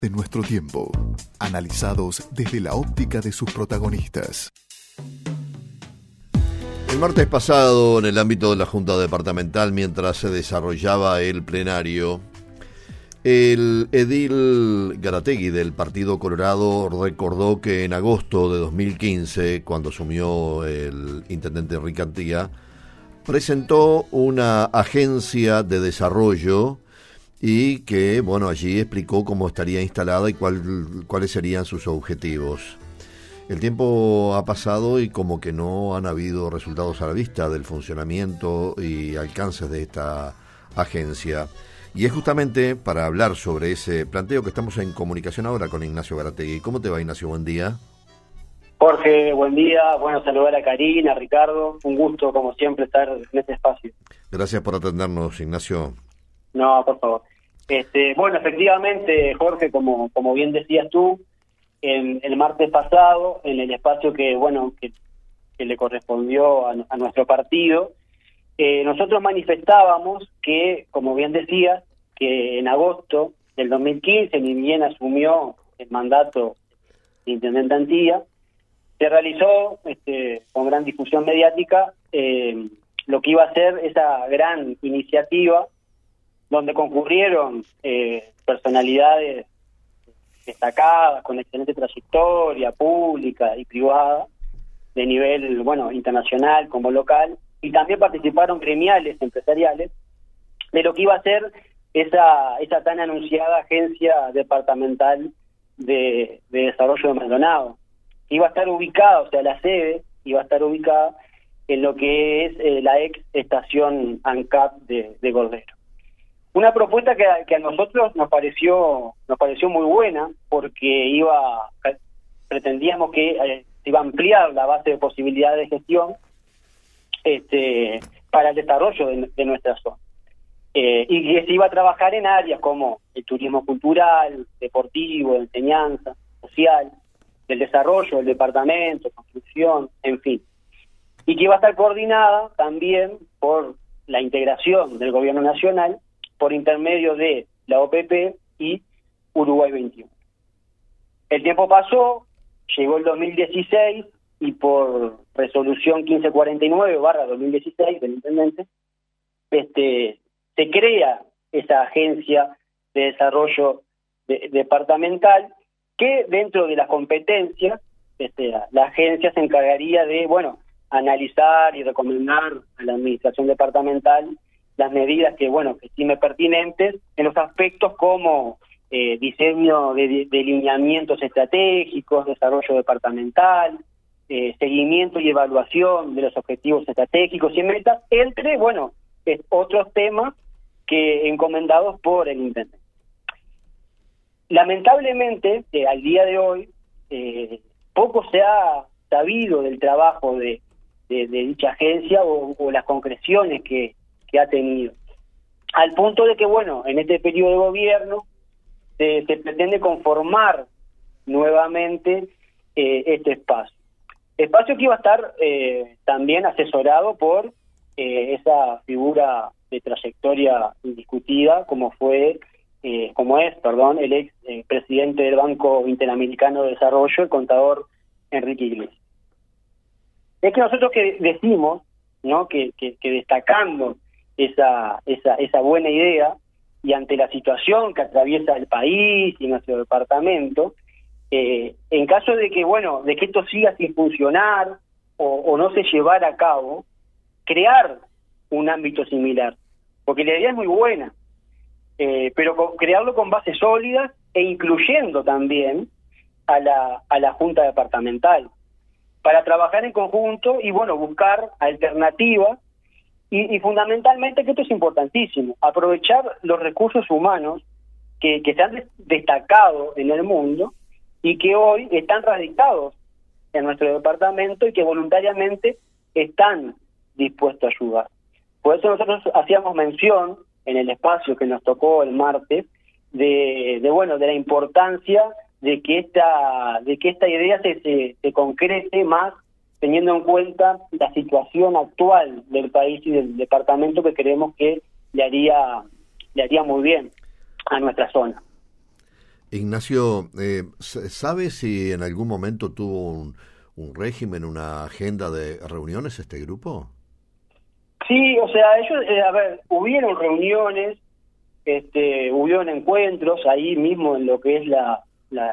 de nuestro tiempo, analizados desde la óptica de sus protagonistas. El martes pasado, en el ámbito de la Junta Departamental, mientras se desarrollaba el plenario, el edil Garategui del Partido Colorado recordó que en agosto de 2015, cuando asumió el intendente Ricantía, presentó una agencia de desarrollo y que, allí explicó cómo estaría instalada y cuáles serían sus objetivos. El tiempo ha pasado y como que no han habido resultados a la vista del funcionamiento y alcances de esta agencia. Y es justamente para hablar sobre ese planteo que estamos en comunicación ahora con Ignacio Garategui. ¿Cómo te va, Ignacio? Buen día. Jorge, buen día. Bueno, saludar a Karina, a Ricardo. Un gusto, como siempre, estar en este espacio. Gracias por atendernos, Ignacio. No, por favor. Bueno, efectivamente, Jorge, como bien decías tú, el martes pasado, en el espacio que le correspondió a nuestro partido, nosotros manifestábamos que, como bien decías, que en agosto del 2015, ni bien asumió el mandato de intendente Antía, se realizó con gran difusión mediática lo que iba a ser esa gran iniciativa donde concurrieron personalidades destacadas, con excelente trayectoria pública y privada, de nivel internacional como local, y también participaron gremiales, empresariales, de lo que iba a ser esa tan anunciada Agencia Departamental de Desarrollo de Maldonado. Iba a estar ubicada, la sede iba a estar ubicada en lo que es la ex estación ANCAP de Cordero. Una propuesta que a nosotros nos pareció muy buena, porque pretendíamos que se iba a ampliar la base de posibilidades de gestión para el desarrollo de nuestra zona. Y que se iba a trabajar en áreas como el turismo cultural, deportivo, de enseñanza, social, del desarrollo del departamento, construcción, en fin. Y que iba a estar coordinada también por la integración del gobierno nacional por intermedio de la OPP y Uruguay 21. El tiempo pasó, llegó el 2016 y por resolución 1549/2016 del intendente, se crea esa agencia de desarrollo departamental que dentro de las competencias, la agencia se encargaría de, analizar y recomendar a la administración departamental las medidas que estime pertinentes en los aspectos como diseño de lineamientos estratégicos, desarrollo departamental, seguimiento y evaluación de los objetivos estratégicos y metas, entre, otros temas que encomendados por el intendente. Lamentablemente, al día de hoy, poco se ha sabido del trabajo de dicha agencia o las concreciones que ha tenido, al punto de que, en este periodo de gobierno se pretende conformar nuevamente este espacio que iba a estar también asesorado por esa figura de trayectoria indiscutida como es el ex presidente del Banco Interamericano de Desarrollo, el contador Enrique Iglesias. Es que nosotros que decimos, que destacando esa buena idea y ante la situación que atraviesa el país y nuestro departamento, en caso de que esto siga sin funcionar o no se llevara a cabo, crear un ámbito similar, porque la idea es muy buena, pero crearlo con bases sólidas e incluyendo también a la Junta Departamental para trabajar en conjunto y buscar alternativas y fundamentalmente, que esto es importantísimo, aprovechar los recursos humanos que se han destacado en el mundo y que hoy están radicados en nuestro departamento y que voluntariamente están dispuestos a ayudar. Por eso nosotros hacíamos mención en el espacio que nos tocó el martes de la importancia de que esta idea se concrete más, teniendo en cuenta la situación actual del país y del departamento, que creemos que le haría muy bien a nuestra zona. Ignacio, ¿sabe si en algún momento tuvo un régimen, una agenda de reuniones este grupo? Sí, o sea, ellos, hubieron reuniones, hubieron encuentros ahí mismo en lo que es la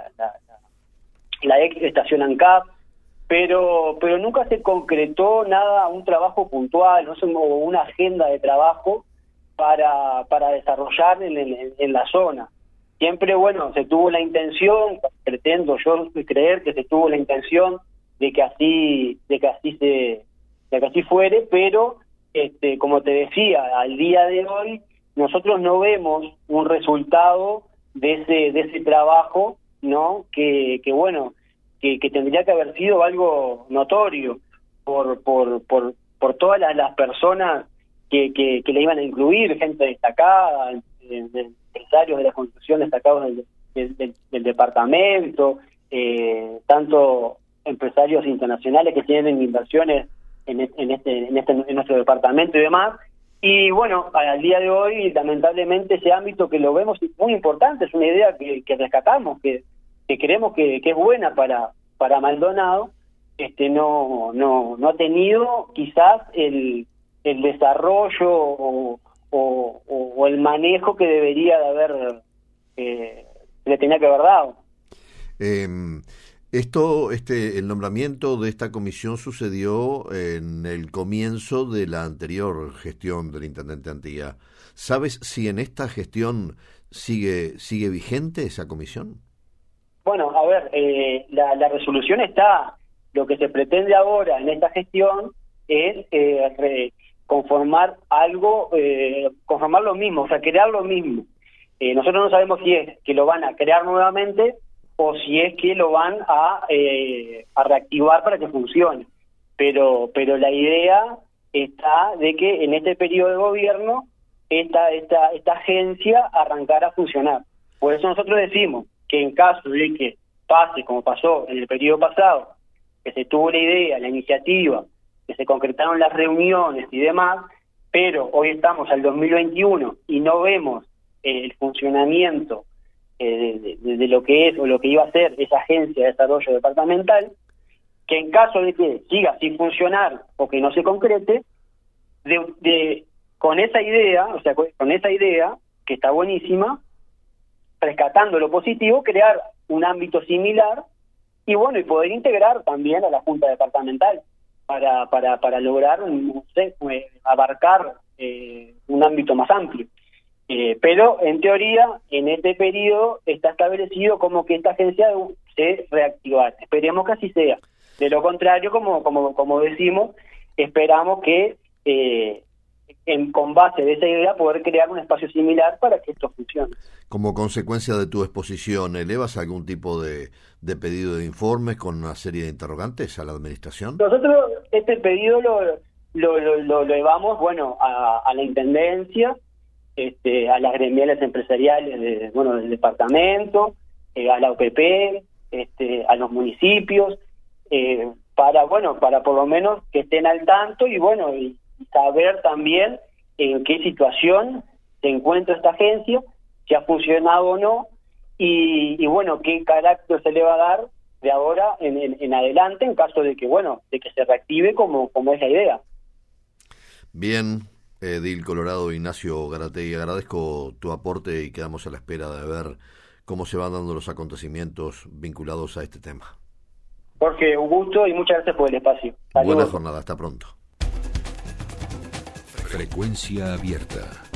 ex estación ANCAP, pero nunca se concretó nada, un trabajo puntual, no hubo una agenda de trabajo para desarrollar en la zona. Siempre, bueno, se tuvo la intención, pretendo yo creer que se tuvo la intención de que así fuere, pero como te decía, al día de hoy nosotros no vemos un resultado de ese trabajo, ¿no? Que tendría que haber sido algo notorio por todas las personas que le iban a incluir, gente destacada, empresarios de la construcción destacados del departamento, tanto empresarios internacionales que tienen inversiones en nuestro departamento y demás. Y bueno, al día de hoy, lamentablemente, ese ámbito que lo vemos es muy importante, es una idea que rescatamos, que creemos que es buena para Maldonado, no ha tenido quizás el desarrollo o el manejo que debería de haber, le tenía que haber dado. El nombramiento de esta comisión sucedió en el comienzo de la anterior gestión del intendente Antía. ¿Sabes si en esta gestión sigue vigente esa comisión? Bueno, a ver, la resolución está. Lo que se pretende ahora en esta gestión es conformar lo mismo, o sea, crear lo mismo. Nosotros no sabemos si es que lo van a crear nuevamente o si es que lo van a reactivar para que funcione. Pero la idea está de que en este periodo de gobierno esta agencia arrancara a funcionar. Por eso nosotros decimos que en caso de que pase como pasó en el periodo pasado, que se tuvo la idea, la iniciativa, que se concretaron las reuniones y demás, pero hoy estamos al 2021 y no vemos el funcionamiento de lo que es o lo que iba a ser esa agencia de desarrollo departamental, que en caso de que siga sin funcionar o que no se concrete, con esa idea, o sea, con esa idea, que está buenísima, rescatando lo positivo, crear un ámbito similar y bueno, y poder integrar también a la Junta Departamental para lograr, no sé, abarcar un ámbito más amplio. Pero en teoría, en este periodo está establecido como que esta agencia se reactivara. Esperemos que así sea. De lo contrario, como decimos, esperamos que con base de esa idea poder crear un espacio similar para que esto funcione. Como consecuencia de tu exposición, ¿elevas algún tipo de pedido de informes con una serie de interrogantes a la administración? Nosotros este pedido lo elevamos, a la Intendencia, a las gremiales empresariales del departamento, a la OPP, a los municipios, para por lo menos que estén al tanto y saber también en qué situación se encuentra esta agencia, si ha funcionado o no, y qué carácter se le va a dar de ahora en adelante en caso de que se reactive como es la idea. Bien, edil Colorado Ignacio Garategui, agradezco tu aporte y quedamos a la espera de ver cómo se van dando los acontecimientos vinculados a este tema. Jorge, un gusto y muchas gracias por el espacio. Buena jornada, hasta pronto. Frecuencia abierta.